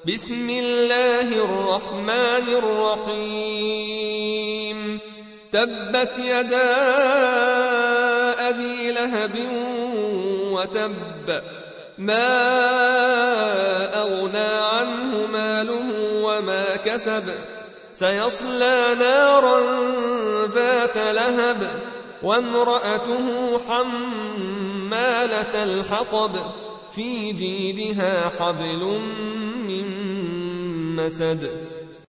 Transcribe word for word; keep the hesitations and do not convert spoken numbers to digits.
بسم الله الرحمن الرحيم تبت يدا أبي لهب وتب ما أغنى عنه ماله وما كسب سيصلى نارا ذات لهب وامرأته حمالة الحطب في جيدها حبل من مسد